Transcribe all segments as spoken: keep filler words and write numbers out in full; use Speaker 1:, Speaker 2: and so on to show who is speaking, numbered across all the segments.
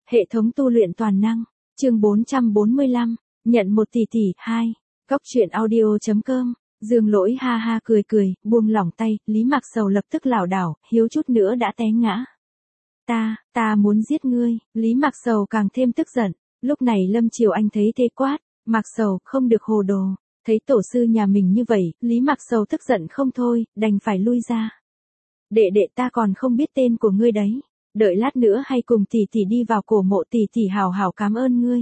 Speaker 1: Hệ thống tu luyện toàn năng, chương bốn trăm bốn mươi lăm, nhận một tỷ tỷ, hai, Cóc truyện audio chấm com, Dương Lỗi ha ha cười cười, buông lỏng tay, Lý Mạc Sầu lập tức lảo đảo, hiếu chút nữa đã té ngã. Ta, ta muốn giết ngươi, Lý Mạc Sầu càng thêm tức giận, lúc này Lâm Triều Anh thấy thế quát, Mạc Sầu, không được hồ đồ, thấy tổ sư nhà mình như vậy, Lý Mạc Sầu tức giận không thôi, đành phải lui ra. Đệ đệ ta còn không biết tên của ngươi đấy. Đợi lát nữa hay cùng tỷ tỷ đi vào cổ mộ tỷ tỷ hào hào cảm ơn ngươi.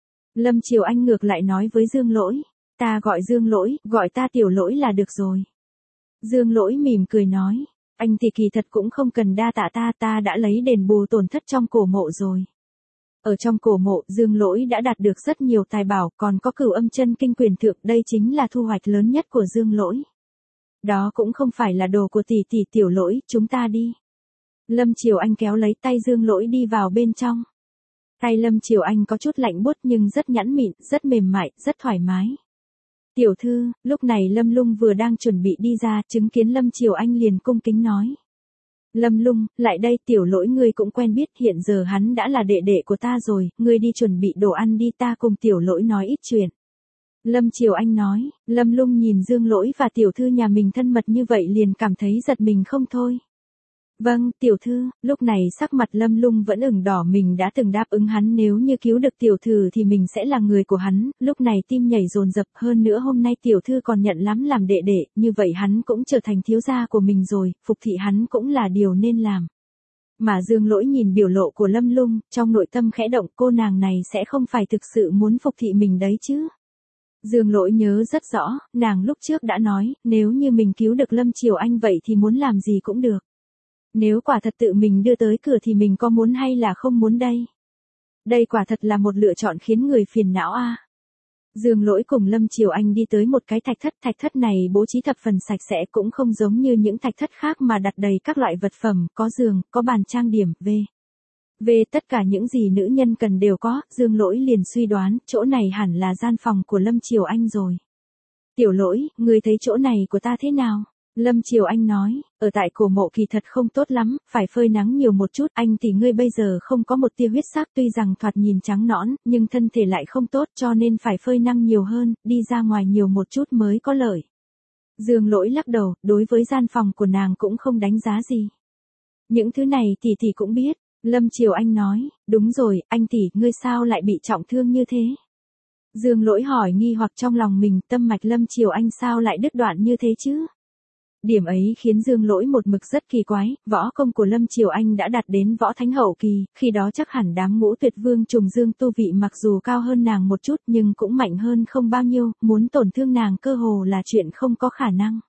Speaker 1: Lâm Triều Anh ngược lại nói với Dương Lỗi, ta gọi Dương Lỗi, gọi ta Tiểu Lỗi là được rồi. Dương Lỗi mỉm cười nói, anh thì kỳ thật cũng không cần đa tạ ta, ta đã lấy đền bù tổn thất trong cổ mộ rồi. Ở trong cổ mộ, Dương Lỗi đã đạt được rất nhiều tài bảo, còn có Cửu Âm Chân Kinh Quyền Thượng, đây chính là thu hoạch lớn nhất của Dương Lỗi. Đó cũng không phải là đồ của tỷ tỷ Tiểu Lỗi, chúng ta đi. Lâm Triều Anh kéo lấy tay Dương Lỗi đi vào bên trong. Tay Lâm Triều Anh có chút lạnh buốt nhưng rất nhẵn mịn, rất mềm mại, rất thoải mái. Tiểu thư, lúc này Lâm Lung vừa đang chuẩn bị đi ra, chứng kiến Lâm Triều Anh liền cung kính nói. Lâm Lung, lại đây, Tiểu Lỗi ngươi cũng quen biết, hiện giờ hắn đã là đệ đệ của ta rồi, ngươi đi chuẩn bị đồ ăn đi, ta cùng Tiểu Lỗi nói ít chuyện. Lâm Triều Anh nói, Lâm Lung nhìn Dương Lỗi và tiểu thư nhà mình thân mật như vậy liền cảm thấy giật mình không thôi. Vâng, tiểu thư, lúc này sắc mặt Lâm Lung vẫn ửng đỏ, mình đã từng đáp ứng hắn nếu như cứu được tiểu thư thì mình sẽ là người của hắn, lúc này tim nhảy dồn dập, hơn nữa hôm nay tiểu thư còn nhận lắm làm đệ đệ, như vậy hắn cũng trở thành thiếu gia của mình rồi, phục thị hắn cũng là điều nên làm. Mà Dương Lỗi nhìn biểu lộ của Lâm Lung, trong nội tâm khẽ động, cô nàng này sẽ không phải thực sự muốn phục thị mình đấy chứ. Dương Lỗi nhớ rất rõ, nàng lúc trước đã nói, nếu như mình cứu được Lâm Triều Anh vậy thì muốn làm gì cũng được. Nếu quả thật tự mình đưa tới cửa thì mình có muốn hay là không muốn đây? Đây quả thật là một lựa chọn khiến người phiền não a. À. Dương Lỗi cùng Lâm Triều Anh đi tới một cái thạch thất, thạch thất này bố trí thập phần sạch sẽ, cũng không giống như những thạch thất khác mà đặt đầy các loại vật phẩm, có giường, có bàn trang điểm, về. Về tất cả những gì nữ nhân cần đều có, Dương Lỗi liền suy đoán, chỗ này hẳn là gian phòng của Lâm Triều Anh rồi. Tiểu Lỗi, ngươi thấy chỗ này của ta thế nào? Lâm Triều Anh nói, ở tại cổ mộ kỳ thật không tốt lắm, phải phơi nắng nhiều một chút, anh thì ngươi bây giờ không có một tia huyết sắc, tuy rằng thoạt nhìn trắng nõn, nhưng thân thể lại không tốt cho nên phải phơi nắng nhiều hơn, đi ra ngoài nhiều một chút mới có lợi. Dương Lỗi lắc đầu, đối với gian phòng của nàng cũng không đánh giá gì. Những thứ này tỷ tỷ cũng biết. Lâm Triều Anh nói, đúng rồi, anh tỷ, ngươi sao lại bị trọng thương như thế? Dương Lỗi hỏi nghi hoặc trong lòng mình, tâm mạch Lâm Triều Anh sao lại đứt đoạn như thế chứ? Điểm ấy khiến Dương Lỗi một mực rất kỳ quái, võ công của Lâm Triều Anh đã đạt đến võ thánh hậu kỳ, khi đó chắc hẳn đám ngũ tuyệt vương trùng dương tu vị mặc dù cao hơn nàng một chút nhưng cũng mạnh hơn không bao nhiêu, muốn tổn thương nàng cơ hồ là chuyện không có khả năng.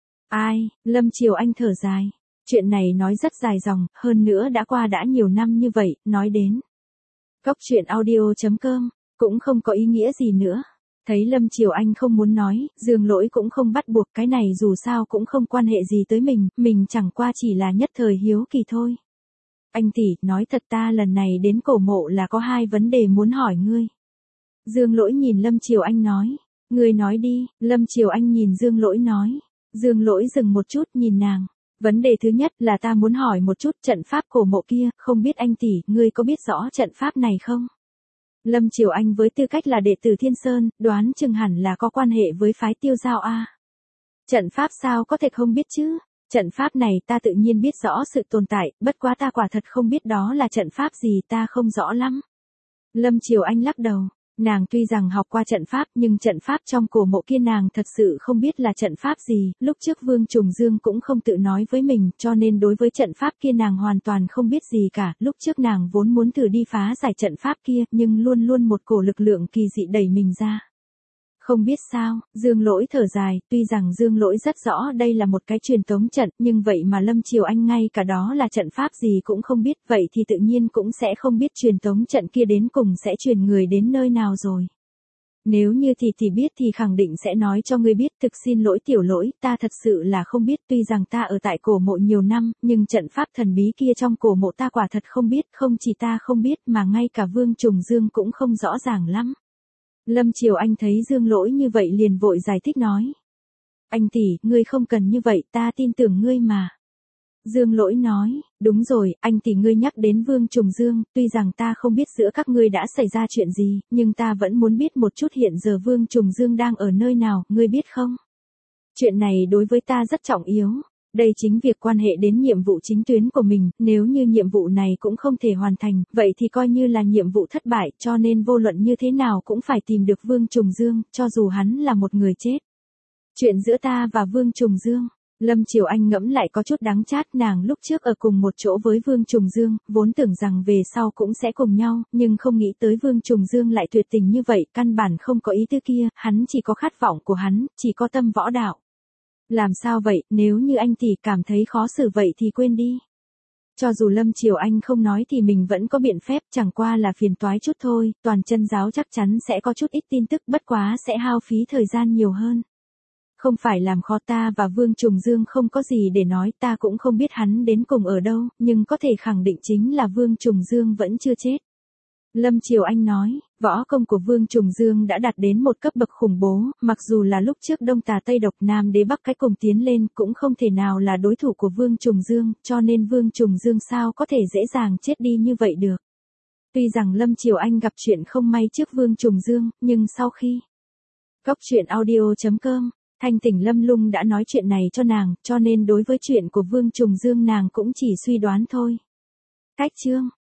Speaker 1: Ai, Lâm Triều Anh thở dài. Chuyện này nói rất dài dòng, hơn nữa đã qua đã nhiều năm như vậy, nói đến. Cóc truyện audio chấm com, cũng không có ý nghĩa gì nữa. Thấy Lâm Triều Anh không muốn nói, Dương Lỗi cũng không bắt buộc, cái này dù sao cũng không quan hệ gì tới mình, mình chẳng qua chỉ là nhất thời hiếu kỳ thôi. Anh tỷ, nói thật ta lần này đến cổ mộ là có hai vấn đề muốn hỏi ngươi. Dương Lỗi nhìn Lâm Triều Anh nói, ngươi nói đi, Lâm Triều Anh nhìn Dương Lỗi nói. Dương Lỗi dừng một chút nhìn nàng. Vấn đề thứ nhất là ta muốn hỏi một chút trận pháp cổ mộ kia, không biết anh tỷ, ngươi có biết rõ trận pháp này không? Lâm Triều Anh với tư cách là đệ tử Thiên Sơn, đoán chừng hẳn là có quan hệ với phái Tiêu Giao a. Trận pháp sao có thể không biết chứ? Trận pháp này ta tự nhiên biết rõ sự tồn tại, bất quá ta quả thật không biết đó là trận pháp gì, ta không rõ lắm. Lâm Triều Anh lắc đầu. Nàng tuy rằng học qua trận pháp nhưng trận pháp trong cổ mộ kia nàng thật sự không biết là trận pháp gì, lúc trước Vương Trùng Dương cũng không tự nói với mình, cho nên đối với trận pháp kia nàng hoàn toàn không biết gì cả, lúc trước nàng vốn muốn thử đi phá giải trận pháp kia, nhưng luôn luôn một cổ lực lượng kỳ dị đẩy mình ra. Không biết sao, Dương Lỗi thở dài, tuy rằng Dương Lỗi rất rõ đây là một cái truyền tống trận, nhưng vậy mà Lâm Triều Anh ngay cả đó là trận pháp gì cũng không biết, vậy thì tự nhiên cũng sẽ không biết truyền tống trận kia đến cùng sẽ truyền người đến nơi nào rồi. Nếu như thì thì biết thì khẳng định sẽ nói cho ngươi biết, thực xin lỗi Tiểu Lỗi, ta thật sự là không biết, tuy rằng ta ở tại cổ mộ nhiều năm, nhưng trận pháp thần bí kia trong cổ mộ ta quả thật không biết, không chỉ ta không biết mà ngay cả Vương Trùng Dương cũng không rõ ràng lắm. Lâm Triều Anh thấy Dương Lỗi như vậy liền vội giải thích nói. Anh tỷ, ngươi không cần như vậy, ta tin tưởng ngươi mà. Dương Lỗi nói, đúng rồi, anh tỷ ngươi nhắc đến Vương Trùng Dương, tuy rằng ta không biết giữa các ngươi đã xảy ra chuyện gì, nhưng ta vẫn muốn biết một chút hiện giờ Vương Trùng Dương đang ở nơi nào, ngươi biết không? Chuyện này đối với ta rất trọng yếu. Đây chính việc quan hệ đến nhiệm vụ chính tuyến của mình, nếu như nhiệm vụ này cũng không thể hoàn thành, vậy thì coi như là nhiệm vụ thất bại, cho nên vô luận như thế nào cũng phải tìm được Vương Trùng Dương, cho dù hắn là một người chết. Chuyện giữa ta và Vương Trùng Dương. Lâm Triều Anh ngẫm lại có chút đắng chát, nàng lúc trước ở cùng một chỗ với Vương Trùng Dương, vốn tưởng rằng về sau cũng sẽ cùng nhau, nhưng không nghĩ tới Vương Trùng Dương lại tuyệt tình như vậy, căn bản không có ý tứ kia, hắn chỉ có khát vọng của hắn, chỉ có tâm võ đạo. Làm sao vậy, nếu như anh tỷ cảm thấy khó xử vậy thì quên đi. Cho dù Lâm Triều Anh không nói thì mình vẫn có biện phép, chẳng qua là phiền toái chút thôi, toàn chân giáo chắc chắn sẽ có chút ít tin tức, bất quá sẽ hao phí thời gian nhiều hơn. Không phải làm khó ta và Vương Trùng Dương không có gì để nói, ta cũng không biết hắn đến cùng ở đâu, nhưng có thể khẳng định chính là Vương Trùng Dương vẫn chưa chết. Lâm Triều Anh nói, võ công của Vương Trùng Dương đã đạt đến một cấp bậc khủng bố, mặc dù là lúc trước Đông Tà Tây Độc Nam Đế Bắc cái cùng tiến lên cũng không thể nào là đối thủ của Vương Trùng Dương, cho nên Vương Trùng Dương sao có thể dễ dàng chết đi như vậy được. Tuy rằng Lâm Triều Anh gặp chuyện không may trước Vương Trùng Dương, nhưng sau khi Góc truyện audio chấm com, Thanh Tỉnh Lâm Lung đã nói chuyện này cho nàng, cho nên đối với chuyện của Vương Trùng Dương nàng cũng chỉ suy đoán thôi. Cách chương